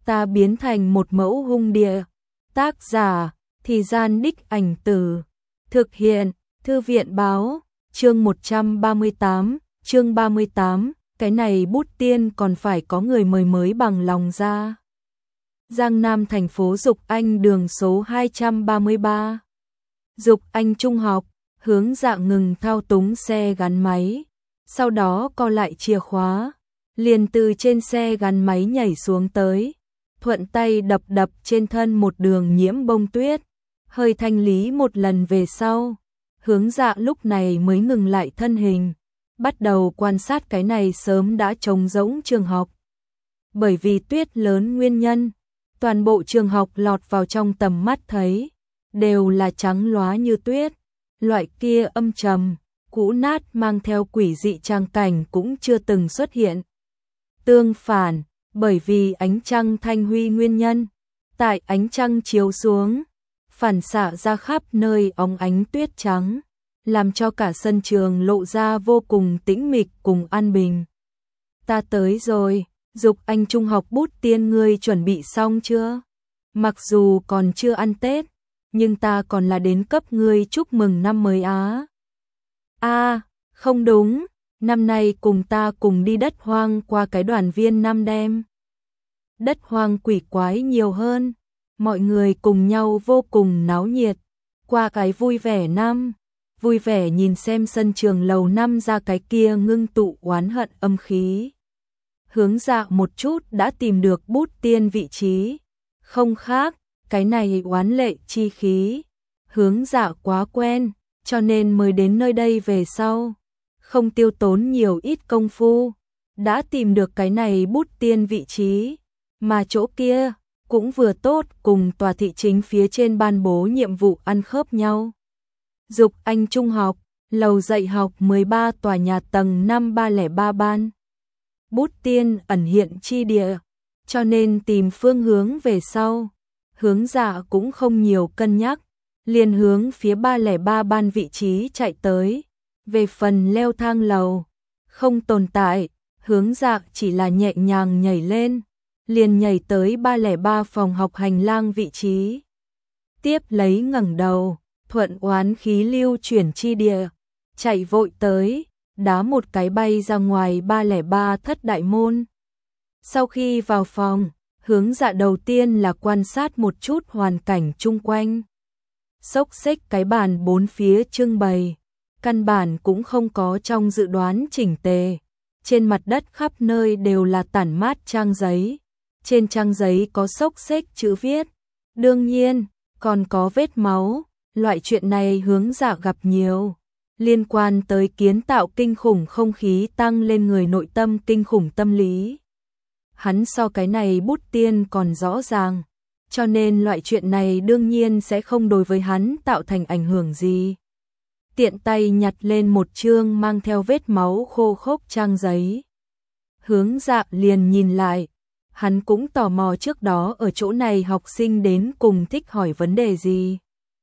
ta biến thành một mẫu hung địa. Tác giả, Thì Gian Đích Ảnh Tử. Thực hiện, Thư viện báo, chương 138, chương 38, cái này bút tiên còn phải có người mời mới bằng lòng ra. Giang Nam thành phố Dục Anh đường số 233. Dục Anh Trung học, Hướng Dạ ngừng thao túng xe gắn máy, sau đó co lại chìa khóa, liền từ trên xe gắn máy nhảy xuống tới, thuận tay đập đập trên thân một đường nhiễm bông tuyết, hơi thanh lý một lần về sau, Hướng Dạ lúc này mới ngừng lại thân hình, bắt đầu quan sát cái này sớm đã trống rỗng trường học. Bởi vì tuyết lớn nguyên nhân, toàn bộ trường học lọt vào trong tầm mắt thấy, đều là trắng lóa như tuyết, loại kia âm trầm, cũ nát mang theo quỷ dị trang cảnh cũng chưa từng xuất hiện. Tương phản, bởi vì ánh trăng thanh huy nguyên nhân, tại ánh trăng chiếu xuống, phản xạ ra khắp nơi óng ánh tuyết trắng, làm cho cả sân trường lộ ra vô cùng tĩnh mịch cùng an bình. Ta tới rồi, Dục Anh Trung học bút tiên ngươi chuẩn bị xong chưa? Mặc dù còn chưa ăn Tết, nhưng ta còn là đến cấp ngươi chúc mừng năm mới á. Không đúng, năm nay cùng ta cùng đi đất hoang qua cái đoàn viên năm đêm. Đất hoang quỷ quái nhiều hơn, mọi người cùng nhau vô cùng náo nhiệt, qua cái vui vẻ năm, vui vẻ nhìn xem sân trường lầu năm ra cái kia ngưng tụ oán hận âm khí. Hướng Dạ một chút đã tìm được bút tiên vị trí, không khác, cái này oán lệ chi khí. Hướng Dạ quá quen, cho nên mới đến nơi đây về sau, không tiêu tốn nhiều ít công phu, đã tìm được cái này bút tiên vị trí, mà chỗ kia cũng vừa tốt cùng tòa thị chính phía trên ban bố nhiệm vụ ăn khớp nhau. Dục Anh Trung học, lầu dạy học 13 tòa nhà tầng 5303 ban. Bút tiên ẩn hiện chi địa, cho nên tìm phương hướng về sau, Hướng Dạ cũng không nhiều cân nhắc, liền hướng phía 303 ban vị trí chạy tới. Về phần leo thang lầu, không tồn tại, Hướng Dạ chỉ là nhẹ nhàng nhảy lên, liền nhảy tới 303 phòng học hành lang vị trí. Tiếp lấy ngẩng đầu, thuận oán khí lưu chuyển chi địa, chạy vội tới, đá một cái bay ra ngoài 303 thất đại môn. Sau khi vào phòng, Hướng Dạ đầu tiên là quan sát một chút hoàn cảnh chung quanh. Xốc xếch cái bàn bốn phía trưng bày, căn bản cũng không có trong dự đoán chỉnh tề. Trên mặt đất khắp nơi đều là tản mát trang giấy. Trên trang giấy có xốc xếch chữ viết. Đương nhiên, còn có vết máu. Loại chuyện này Hướng Dạ gặp nhiều. Liên quan tới kiến tạo kinh khủng không khí tăng lên người nội tâm kinh khủng tâm lý. Hắn so cái này bút tiên còn rõ ràng. Cho nên loại chuyện này đương nhiên sẽ không đối với hắn tạo thành ảnh hưởng gì. Tiện tay nhặt lên một chương mang theo vết máu khô khốc trang giấy. Hướng Dạ liền nhìn lại, hắn cũng tò mò trước đó ở chỗ này học sinh đến cùng thích hỏi vấn đề gì.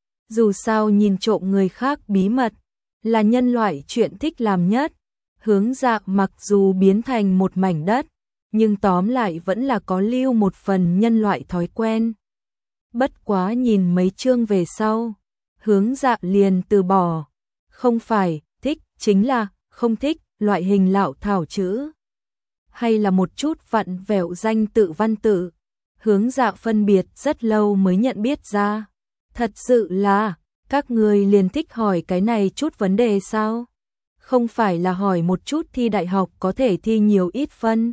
Dù sao nhìn trộm người khác bí mật, là nhân loại chuyện thích làm nhất. Hướng Dạ mặc dù biến thành một mảnh đất, nhưng tóm lại vẫn là có lưu một phần nhân loại thói quen. Bất quá nhìn mấy chương về sau, Hướng Dạ liền từ bỏ. Không phải thích, chính là không thích loại hình lạo thảo chữ. Hay là một chút vặn vẹo danh tự văn tự. Hướng Dạ phân biệt rất lâu mới nhận biết ra. Thật sự là, các người liền thích hỏi cái này chút vấn đề sao? Không phải là hỏi một chút thi đại học có thể thi nhiều ít phân.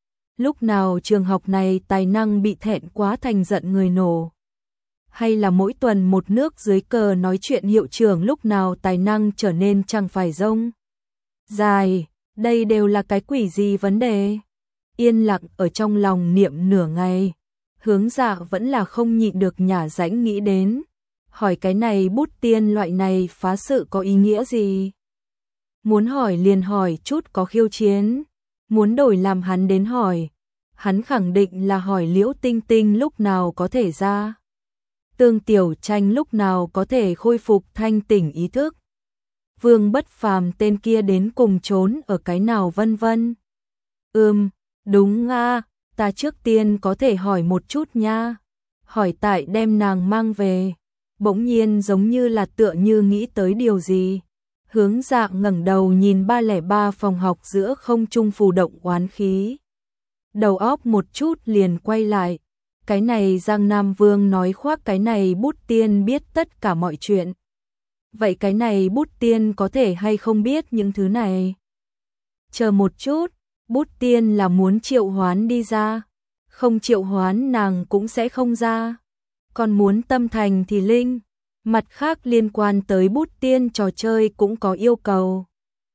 Lúc nào trường học này tài năng bị thẹn quá thành giận người nổ. Hay là mỗi tuần một nước dưới cờ nói chuyện hiệu trưởng lúc nào tài năng trở nên chẳng phải rông. Dài, đây đều là cái quỷ gì vấn đề. Yên lặng ở trong lòng niệm nửa ngày. Hướng Dạ vẫn là không nhịn được nhả rãnh nghĩ đến. Hỏi cái này bút tiên loại này phá sự có ý nghĩa gì? Muốn hỏi liền hỏi chút có khiêu chiến. Muốn đổi làm hắn đến hỏi. Hắn khẳng định là hỏi Liễu Tinh Tinh lúc nào có thể ra. Tương Tiểu Tranh lúc nào có thể khôi phục thanh tỉnh ý thức. Vương Bất Phàm tên kia đến cùng trốn ở cái nào vân vân. Đúng a, ta trước tiên có thể hỏi một chút nha. Hỏi tại đem nàng mang về. Bỗng nhiên giống như là tựa như nghĩ tới điều gì. Hướng Dạ ngẩng đầu nhìn 303 phòng học giữa không trung phù động oán khí. Đầu óc một chút liền quay lại. Cái này Giang Nam Vương nói khoác cái này Bút Tiên biết tất cả mọi chuyện. Vậy cái này Bút Tiên có thể hay không biết những thứ này? Chờ một chút, Bút Tiên là muốn triệu hoán đi ra. Không triệu hoán nàng cũng sẽ không ra. Còn muốn tâm thành thì linh. Mặt khác liên quan tới Bút Tiên trò chơi cũng có yêu cầu.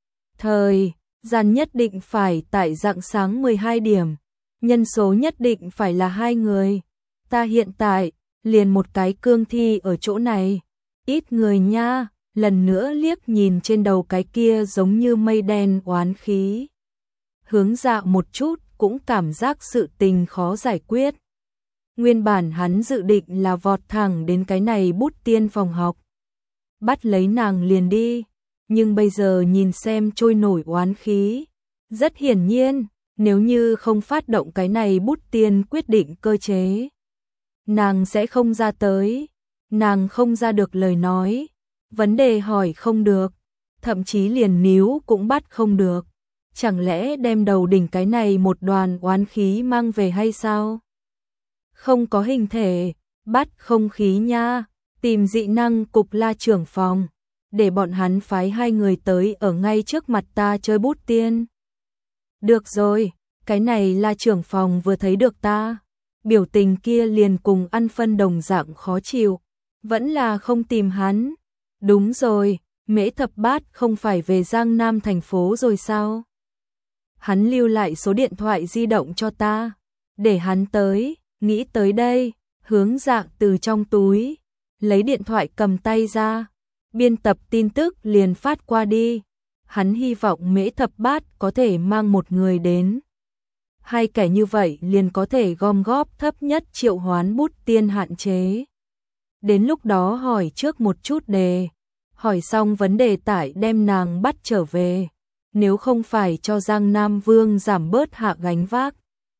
Thời gian nhất định phải tại rạng sáng 12 điểm. Nhân số nhất định phải là 2 người. Ta hiện tại liền một cái cương thi ở chỗ này. Ít người nha. Lần nữa liếc nhìn trên đầu cái kia giống như mây đen oán khí. Hướng Dạ một chút cũng cảm giác sự tình khó giải quyết. Nguyên bản hắn dự định là vọt thẳng đến cái này Bút Tiên phòng học. Bắt lấy nàng liền đi. Nhưng bây giờ nhìn xem trôi nổi oán khí. Rất hiển nhiên, nếu như không phát động cái này Bút Tiên quyết định cơ chế. Nàng sẽ không ra tới. Nàng không ra được lời nói. Vấn đề hỏi không được. Thậm chí liền níu cũng bắt không được. Chẳng lẽ đem đầu đỉnh cái này một đoàn oán khí mang về hay sao? Không có hình thể, bắt không khí nha, tìm dị năng cục La trưởng phòng, để bọn hắn phái 2 người tới ở ngay trước mặt ta chơi Bút Tiên. Được rồi, cái này La trưởng phòng vừa thấy được ta, biểu tình kia liền cùng ăn phân đồng dạng khó chịu, vẫn là không tìm hắn. Đúng rồi, Mễ Thập Bát không phải về Giang Nam thành phố rồi sao? Hắn lưu lại số điện thoại di động cho ta, để hắn tới. Nghĩ tới đây, Hướng Dạ từ trong túi lấy điện thoại cầm tay ra, biên tập tin tức liền phát qua đi. Hắn hy vọng Mễ Thập Bát có thể mang một người đến. 2 kẻ như vậy liền có thể gom góp thấp nhất triệu hoán Bút Tiên hạn chế. Đến lúc đó hỏi trước một chút đề, hỏi xong vấn đề tải đem nàng bắt trở về. Nếu không phải cho Giang Nam Vương giảm bớt hạ gánh vác.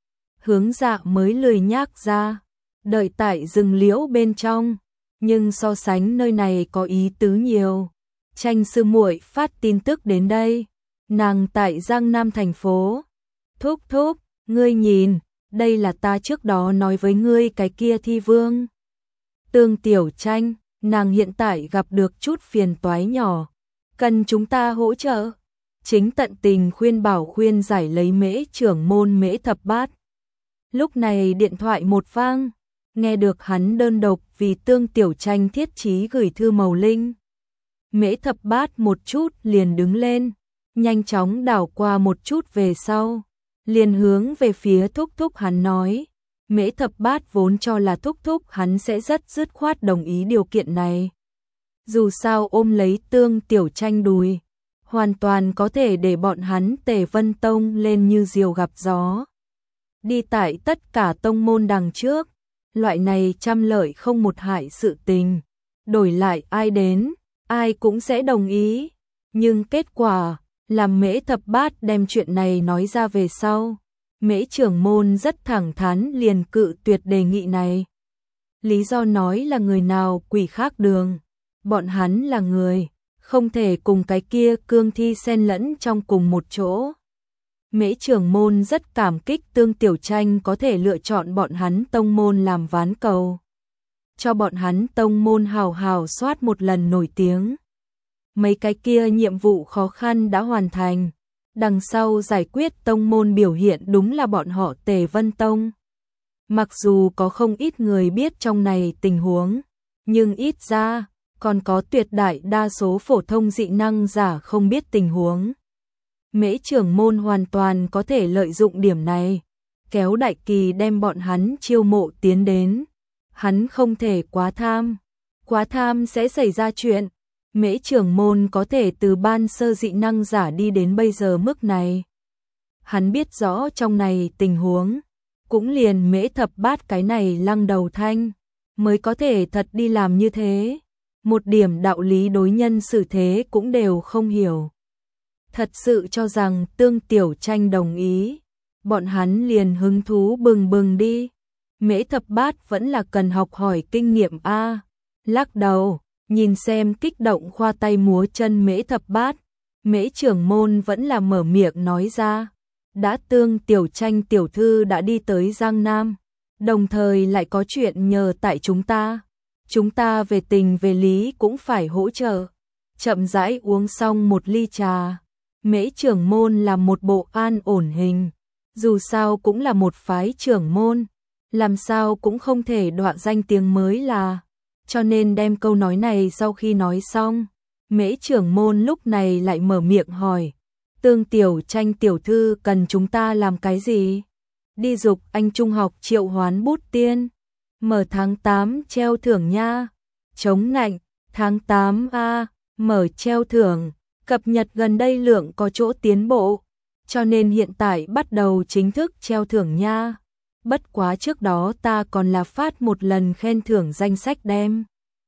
Hướng Dạ mới lười nhác ra, đợi tại rừng liễu bên trong, nhưng so sánh nơi này có ý tứ nhiều. Tranh sư muội phát tin tức đến đây, nàng tại Giang Nam thành phố. Thúc thúc, ngươi nhìn, đây là ta trước đó nói với ngươi cái kia thi vương. Tương Tiểu Tranh, nàng hiện tại gặp được chút phiền toái nhỏ, cần chúng ta hỗ trợ. Chính tận tình khuyên bảo khuyên giải lấy Mễ trưởng môn Mễ Thập Bát. Lúc này điện thoại một vang, nghe được hắn đơn độc vì Tương Tiểu Tranh thiết chí gửi thư màu linh. Mễ Thập Bát một chút liền đứng lên, nhanh chóng đảo qua một chút về sau, liền hướng về phía thúc thúc hắn nói. Mễ Thập Bát vốn cho là thúc thúc hắn sẽ rất dứt khoát đồng ý điều kiện này. Dù sao ôm lấy Tương Tiểu Tranh đùi, hoàn toàn có thể để bọn hắn Tề Vân Tông lên như diều gặp gió. Đi tại tất cả tông môn đằng trước, loại này trăm lợi không một hại sự tình. Đổi lại ai đến, ai cũng sẽ đồng ý. Nhưng kết quả, làm Mễ Thập Bát đem chuyện này nói ra về sau. Mễ trưởng môn rất thẳng thắn liền cự tuyệt đề nghị này. Lý do nói là người nào quỷ khác đường. Bọn hắn là người, không thể cùng cái kia cương thi xen lẫn trong cùng một chỗ. Mễ trưởng môn rất cảm kích Tương Tiểu Tranh có thể lựa chọn bọn hắn tông môn làm ván cầu. Cho bọn hắn tông môn hào hào soát một lần nổi tiếng. Mấy cái kia nhiệm vụ khó khăn đã hoàn thành. Đằng sau giải quyết tông môn biểu hiện đúng là bọn họ Tề Vân Tông. Mặc dù có không ít người biết trong này tình huống, nhưng ít ra còn có tuyệt đại đa số phổ thông dị năng giả không biết tình huống. Mễ trưởng môn hoàn toàn có thể lợi dụng điểm này, kéo đại kỳ đem bọn hắn chiêu mộ tiến đến. Hắn không thể quá tham sẽ xảy ra chuyện. Mễ trưởng môn có thể từ ban sơ dị năng giả đi đến bây giờ mức này. Hắn biết rõ trong này tình huống, cũng liền Mễ Thập Bát cái này lăng đầu thanh, mới có thể thật đi làm như thế. Một điểm đạo lý đối nhân xử thế cũng đều không hiểu. Thật sự cho rằng Tương Tiểu Tranh đồng ý, bọn hắn liền hứng thú bừng bừng đi. Mễ Thập Bát vẫn là cần học hỏi kinh nghiệm a. Lắc đầu, nhìn xem kích động khoa tay múa chân Mễ Thập Bát, Mễ trưởng môn vẫn là mở miệng nói ra, đã Tương Tiểu Tranh tiểu thư đã đi tới Giang Nam, đồng thời lại có chuyện nhờ tại chúng ta về tình về lý cũng phải hỗ trợ. Chậm rãi uống xong một ly trà, Mễ trưởng môn là một bộ an ổn hình, dù sao cũng là một phái trưởng môn, làm sao cũng không thể đọa danh tiếng mới là, cho nên đem câu nói này sau khi nói xong, Mễ trưởng môn lúc này lại mở miệng hỏi, Tương Tiểu Tranh tiểu thư cần chúng ta làm cái gì? Đi dục anh trung học triệu hoán bút tiên, mở tháng 8 treo thưởng nha, chống nạnh, tháng 8 a, mở treo thưởng, cập nhật gần đây lượng có chỗ tiến bộ, cho nên hiện tại bắt đầu chính thức treo thưởng nha. Bất quá trước đó ta còn là phát một lần khen thưởng danh sách đem.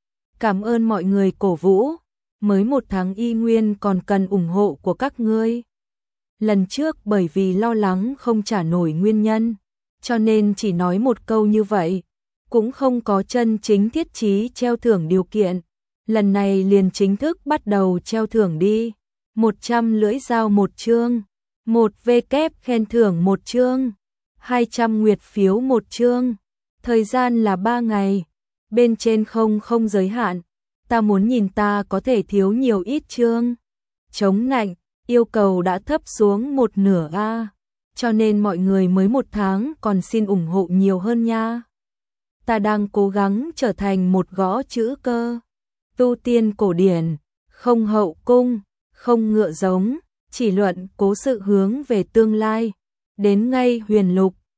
Cảm ơn mọi người cổ vũ, mới 1 tháng y nguyên còn cần ủng hộ của các ngươi. Lần trước bởi vì lo lắng không trả nổi nguyên nhân, cho nên chỉ nói một câu như vậy, cũng không có chân chính thiết chí treo thưởng điều kiện. Lần này liền chính thức bắt đầu treo thưởng đi. 100 lưỡi dao 1 chương, 1 vkép khen thưởng 1 chương, 200 nguyệt phiếu 1 chương. Thời gian là 3 ngày, bên trên không giới hạn, ta muốn nhìn ta có thể thiếu nhiều ít chương. Chống nạnh, yêu cầu đã thấp xuống 1/2 a, cho nên mọi người mới 1 tháng còn xin ủng hộ nhiều hơn nha. Ta đang cố gắng trở thành một gõ chữ cơ, tu tiên cổ điển, không hậu cung, không ngựa giống, chỉ luận cố sự hướng về tương lai, đến ngay huyền lục,